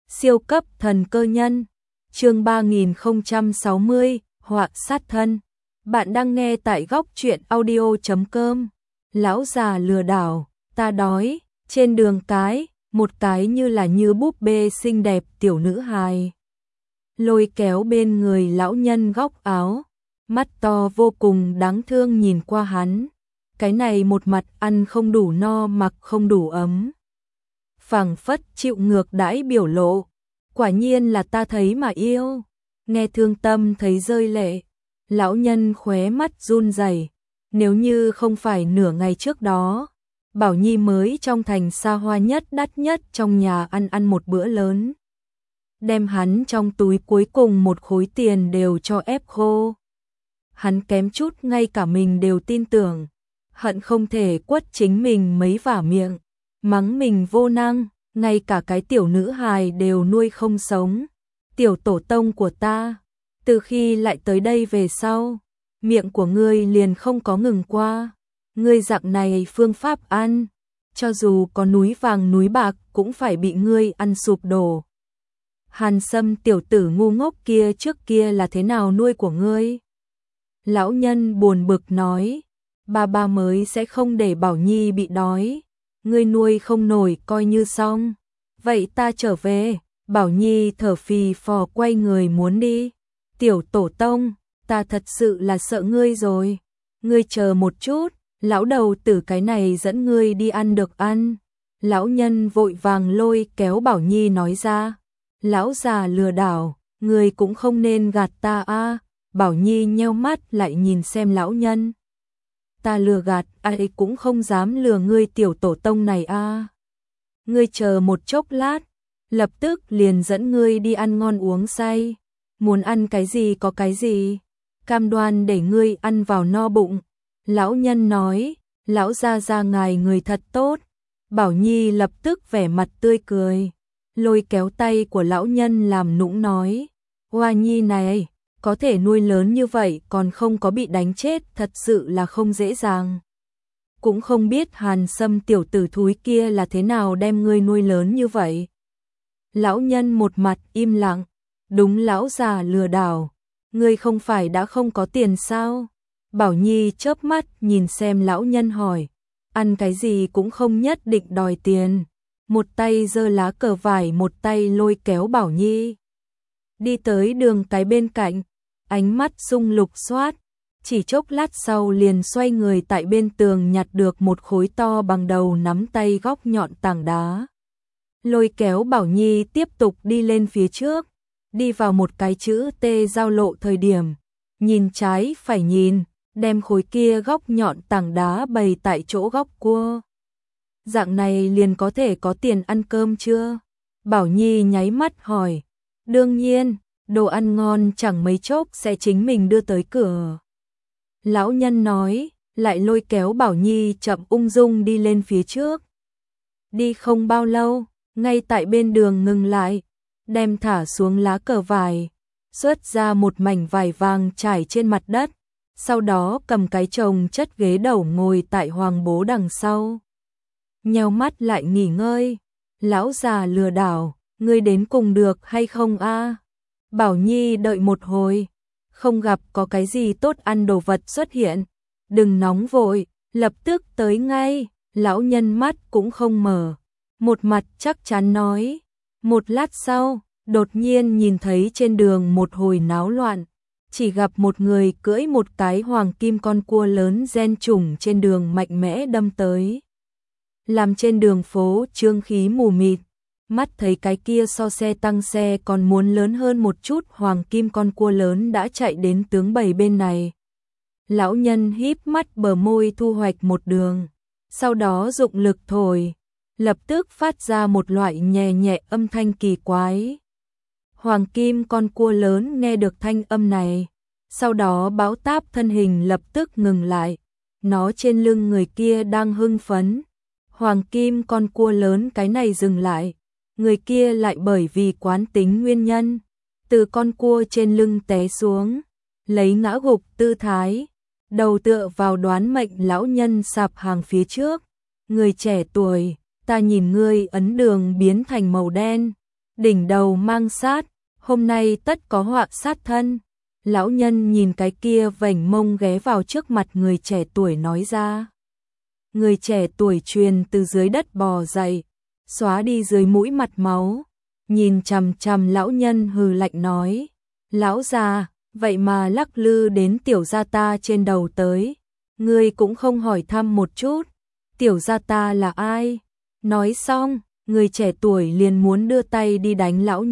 Siêu cấp thần cơ nhân. Chương 3060, họa sát thân. Bạn đang nghe tại góc truyện audio.com. Lão già lừa đảo, ta đói. Trên đường cái, một cái như búp bê xinh đẹp tiểu nữ hài lôi kéo bên người lão nhân góc áo, mắt to vô cùng đáng thương nhìn qua hắn. Cái này một mặt ăn không đủ no mặc không đủ ấm, phảng phất chịu ngược đãi biểu lộ. Quả nhiên là ta thấy mà yêu. Nghe thương tâm thấy rơi lệ, lão nhân khóe mắt run rẩy. Nếu như không phải nửa ngày trước đó, Bảo Nhi mới trong thành xa hoa nhất đắt nhất trong nhà ăn một bữa lớn, đem hắn trong túi cuối cùng một khối tiền đều cho ép khô. Hắn kém chút ngay cả mình đều tin tưởng, hận không thể quất chính mình mấy vả miệng, mắng mình vô năng, ngay cả cái tiểu nữ hài đều nuôi không sống. Tiểu tổ tông của ta, từ khi lại tới đây về sau, miệng của ngươi liền không có ngừng qua. Ngươi dạng này phương pháp ăn, cho dù có núi vàng núi bạc cũng phải bị ngươi ăn sụp đổ. Hàn Sâm tiểu tử ngu ngốc kia trước kia là thế nào nuôi của ngươi? Lão nhân buồn bực nói, ba mới sẽ không để Bảo Nhi bị đói. Ngươi nuôi không nổi coi như xong. Vậy ta trở về. Bảo Nhi thở phì phò quay người muốn đi. Tiểu tổ tông, ta thật sự là sợ ngươi rồi. Ngươi chờ một chút, lão đầu tử cái này dẫn ngươi đi ăn được ăn. Lão nhân vội vàng lôi kéo Bảo Nhi nói ra. Lão già lừa đảo, ngươi cũng không nên gạt ta a. Bảo Nhi nheo mắt lại nhìn xem lão nhân. Ta lừa gạt, ai cũng không dám lừa ngươi tiểu tổ tông này a. Ngươi chờ một chốc lát, lập tức liền dẫn ngươi đi ăn ngon uống say. Muốn ăn cái gì có cái gì, cam đoan để ngươi ăn vào no bụng. Lão nhân nói, lão gia ngài người thật tốt. Bảo Nhi lập tức vẻ mặt tươi cười, lôi kéo tay của lão nhân làm nũng nói, Hoa Nhi này, có thể nuôi lớn như vậy còn không có bị đánh chết thật sự là không dễ dàng. Cũng không biết Hàn Sâm tiểu tử thúi kia là thế nào đem ngươi nuôi lớn như vậy. Lão nhân một mặt im lặng, đúng lão già lừa đảo, ngươi không phải đã không có tiền sao? Bảo Nhi chớp mắt nhìn xem lão nhân hỏi, ăn cái gì cũng không nhất định đòi tiền. Một tay giơ lá cờ vải một tay lôi kéo Bảo Nhi đi tới đường cái bên cạnh, ánh mắt sung lục xoát, chỉ chốc lát sau liền xoay người tại bên tường nhặt được một khối to bằng đầu nắm tay góc nhọn tảng đá. Lôi kéo Bảo Nhi tiếp tục đi lên phía trước, đi vào một cái chữ T giao lộ thời điểm, nhìn trái phải nhìn, đem khối kia góc nhọn tảng đá bày tại chỗ góc cua. Dạng này liền có thể có tiền ăn cơm chưa? Bảo Nhi nháy mắt hỏi. Đương nhiên, đồ ăn ngon chẳng mấy chốc sẽ chính mình đưa tới cửa. Lão nhân nói, lại lôi kéo Bảo Nhi chậm ung dung đi lên phía trước. Đi không bao lâu, ngay tại bên đường ngừng lại, đem thả xuống lá cờ vải, xuất ra một mảnh vải vàng trải trên mặt đất, sau đó cầm cái chồng chất ghế đầu ngồi tại hoàng bố đằng sau. Nheo mắt lại nghỉ ngơi, lão già lừa đảo, ngươi đến cùng được hay không a? Bảo Nhi đợi một hồi, không gặp có cái gì tốt ăn đồ vật xuất hiện, đừng nóng vội, lập tức tới ngay. Lão nhân mắt cũng không mở, một mặt chắc chắn nói. Một lát sau, đột nhiên nhìn thấy trên đường một hồi náo loạn, chỉ gặp một người cưỡi một cái hoàng kim con cua lớn gen trùng trên đường mạnh mẽ đâm tới, làm trên đường phố trương khí mù mịt. Mắt thấy cái kia so xe tăng xe còn muốn lớn hơn một chút hoàng kim con cua lớn đã chạy đến tướng bầy bên này. Lão nhân híp mắt bờ môi thu hoạch một đường, sau đó dụng lực thổi, lập tức phát ra một loại nhẹ nhẹ âm thanh kỳ quái. Hoàng kim con cua lớn nghe được thanh âm này, sau đó báo táp thân hình lập tức ngừng lại, nó trên lưng người kia đang hưng phấn. Hoàng kim con cua lớn cái này dừng lại, người kia lại bởi vì quán tính nguyên nhân, từ con cua trên lưng té xuống, lấy ngã gục tư thái, đầu tựa vào đoán mệnh lão nhân sạp hàng phía trước. Người trẻ tuổi, ta nhìn ngươi ấn đường biến thành màu đen, đỉnh đầu mang sát, hôm nay tất có họa sát thân. Lão nhân nhìn cái kia vểnh mông ghé vào trước mặt người trẻ tuổi nói ra. Người trẻ tuổi truyền từ dưới đất bò dậy, xóa đi dưới mũi mặt máu, nhìn chằm chằm lão nhân hừ lạnh nói. Lão già, vậy mà lắc lư đến tiểu gia ta trên đầu tới, ngươi cũng không hỏi thăm một chút, tiểu gia ta là ai? Nói xong, người trẻ tuổi liền muốn đưa tay đi đánh lão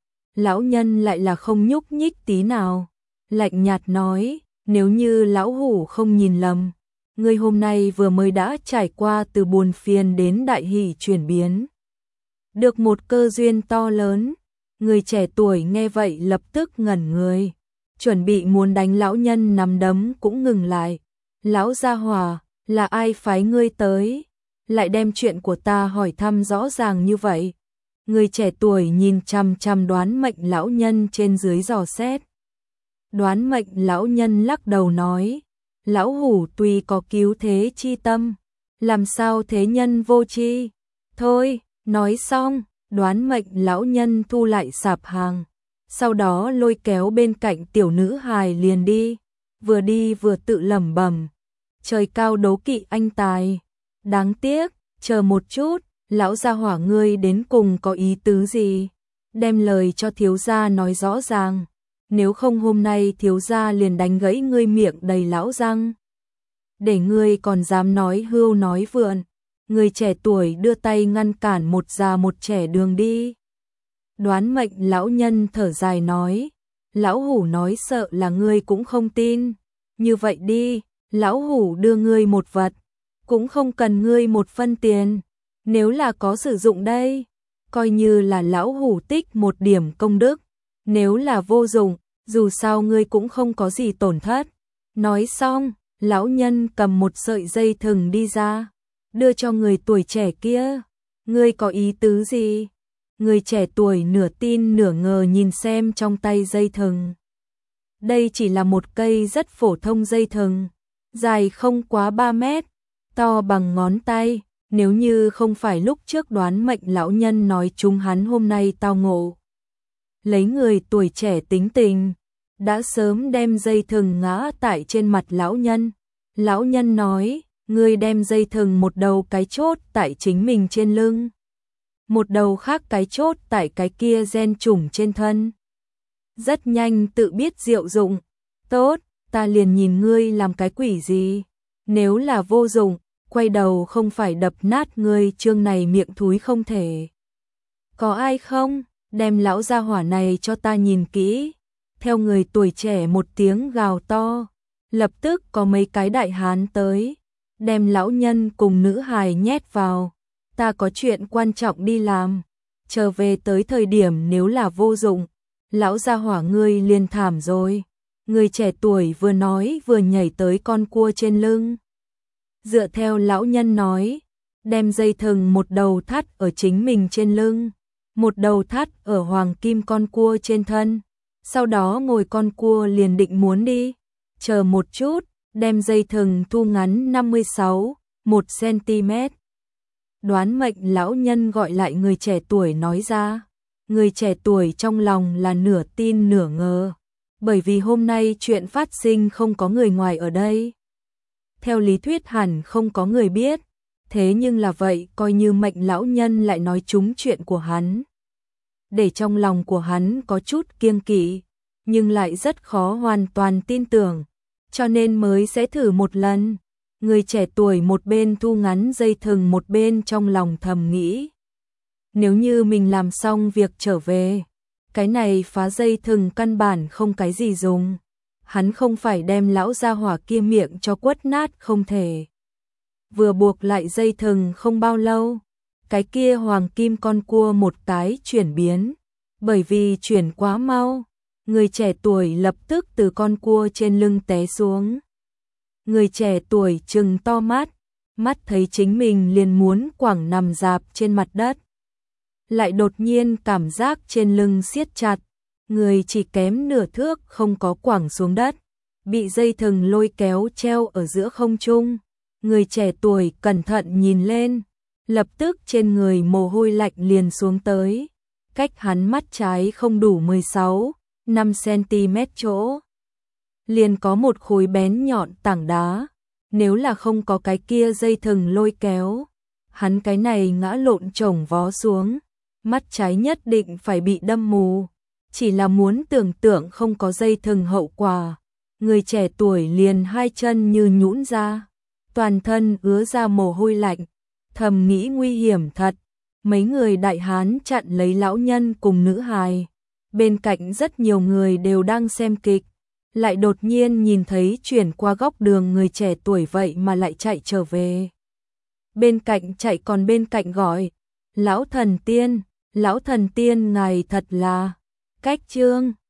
nhân lại là không nhúc nhích tí nào, lạnh nhạt nói, nếu như lão hủ không nhìn lầm, ngươi hôm nay vừa mới đã trải qua từ buồn phiền đến đại hỷ chuyển biến, được một cơ duyên to lớn. Người trẻ tuổi nghe vậy lập tức ngẩn người, chuẩn bị muốn đánh lão nhân nắm đấm cũng ngừng lại. Lão gia hỏa, là ai phái ngươi tới, lại đem chuyện của ta hỏi thăm rõ ràng như vậy? Người trẻ tuổi nhìn chằm chằm Đoán Mệnh lão nhân trên dưới dò xét. Đoán Mệnh lão nhân lắc đầu nói, lão hủ tuy có cứu thế chi tâm, làm sao thế nhân vô tri? Thôi, nói xong, Đoán Mệnh lão nhân thu lại sạp hàng, sau đó lôi kéo bên cạnh tiểu nữ hài liền đi vừa tự lẩm bẩm, trời cao đố kỵ anh tài, đáng tiếc, chờ một chút, lão gia hỏa ngươi đến cùng có ý tứ gì? Đem lời cho thiếu gia nói rõ ràng, nếu không hôm nay thiếu gia liền đánh gãy ngươi miệng đầy lão răng. Để ngươi còn dám nói hưu nói vượn. Người trẻ tuổi đưa tay ngăn cản một già một trẻ đường đi. Đoán Mệnh lão nhân thở dài nói, lão hủ nói sợ là ngươi cũng không tin. Như vậy đi, lão hủ đưa ngươi một vật, cũng không cần ngươi một phân tiền. Nếu là có sử dụng đây, coi như là lão hủ tích một điểm công đức. Nếu là vô dụng, dù sao ngươi cũng không có gì tổn thất. Nói xong, lão nhân cầm một sợi dây thừng đi ra, đưa cho người tuổi trẻ kia. Ngươi có ý tứ gì? Người trẻ tuổi nửa tin nửa ngờ nhìn xem trong tay dây thừng. Đây chỉ là một cây rất phổ thông dây thừng, dài không quá 3 mét, to bằng ngón tay. Nếu như không phải lúc trước Đoán Mệnh lão nhân nói chúng hắn hôm nay tao ngộ, lấy người tuổi trẻ tính tình, đã sớm đem dây thừng ngã tại trên mặt lão nhân. Lão nhân nói, ngươi đem dây thừng một đầu cái chốt tại chính mình trên lưng, một đầu khác cái chốt tại cái kia gen trùng trên thân. Rất nhanh tự biết diệu dụng. Tốt, ta liền nhìn ngươi làm cái quỷ gì. Nếu là vô dụng, quay đầu không phải đập nát ngươi chương này miệng thúi không thể. Có ai không? Đem lão gia hỏa này cho ta nhìn kỹ. Theo người tuổi trẻ một tiếng gào to, lập tức có mấy cái đại hán tới, đem lão nhân cùng nữ hài nhét vào. Ta có chuyện quan trọng đi làm, trở về tới thời điểm nếu là vô dụng, lão gia hỏa ngươi liền thảm rồi. Người trẻ tuổi vừa nói vừa nhảy tới con cua trên lưng. Dựa theo lão nhân nói, đem dây thừng một đầu thắt ở chính mình trên lưng, một đầu thắt ở hoàng kim con cua trên thân. Sau đó ngồi con cua liền định muốn đi. Chờ một chút, đem dây thừng thu ngắn 1 cm. Đoán Mệnh lão nhân gọi lại người trẻ tuổi nói ra. Người trẻ tuổi trong lòng là nửa tin nửa ngờ, bởi vì hôm nay chuyện phát sinh không có người ngoài ở đây. Theo lý thuyết hẳn không có người biết, thế nhưng là vậy coi như Mệnh lão nhân lại nói trúng chuyện của hắn. Để trong lòng của hắn có chút kiêng kỵ, nhưng lại rất khó hoàn toàn tin tưởng, cho nên mới sẽ thử một lần. Người trẻ tuổi một bên thu ngắn dây thừng một bên trong lòng thầm nghĩ. Nếu như mình làm xong việc trở về, cái này phá dây thừng căn bản không cái gì dùng. Hắn không phải đem lão gia hỏa kia miệng cho quất nát không thể. Vừa buộc lại dây thừng không bao lâu, cái kia hoàng kim con cua một cái chuyển biến. Bởi vì chuyển quá mau, người trẻ tuổi lập tức từ con cua trên lưng té xuống. Người trẻ tuổi trừng to mắt, mắt thấy chính mình liền muốn quẳng nằm rạp trên mặt đất. Lại đột nhiên cảm giác trên lưng siết chặt, người chỉ kém nửa thước không có quẳng xuống đất, bị dây thừng lôi kéo treo ở giữa không trung. Người trẻ tuổi cẩn thận nhìn lên, lập tức trên người mồ hôi lạnh liền xuống tới. cách hắn mắt trái không đủ 5 cm chỗ. Liền có một khối bén nhọn tảng đá, nếu là không có cái kia dây thừng lôi kéo, hắn cái này ngã lộn chồng vó xuống, mắt trái nhất định phải bị đâm mù. Chỉ là muốn tưởng tượng không có dây thừng hậu quả, người trẻ tuổi liền hai chân như nhũn ra, toàn thân ứa ra mồ hôi lạnh, thầm nghĩ nguy hiểm thật. Mấy người đại hán chặn lấy lão nhân cùng nữ hài, bên cạnh rất nhiều người đều đang xem kịch, lại đột nhiên nhìn thấy chuyển qua góc đường người trẻ tuổi vậy mà lại chạy trở về. Bên cạnh chạy còn bên cạnh gọi, lão thần tiên ngài thật là cách trương.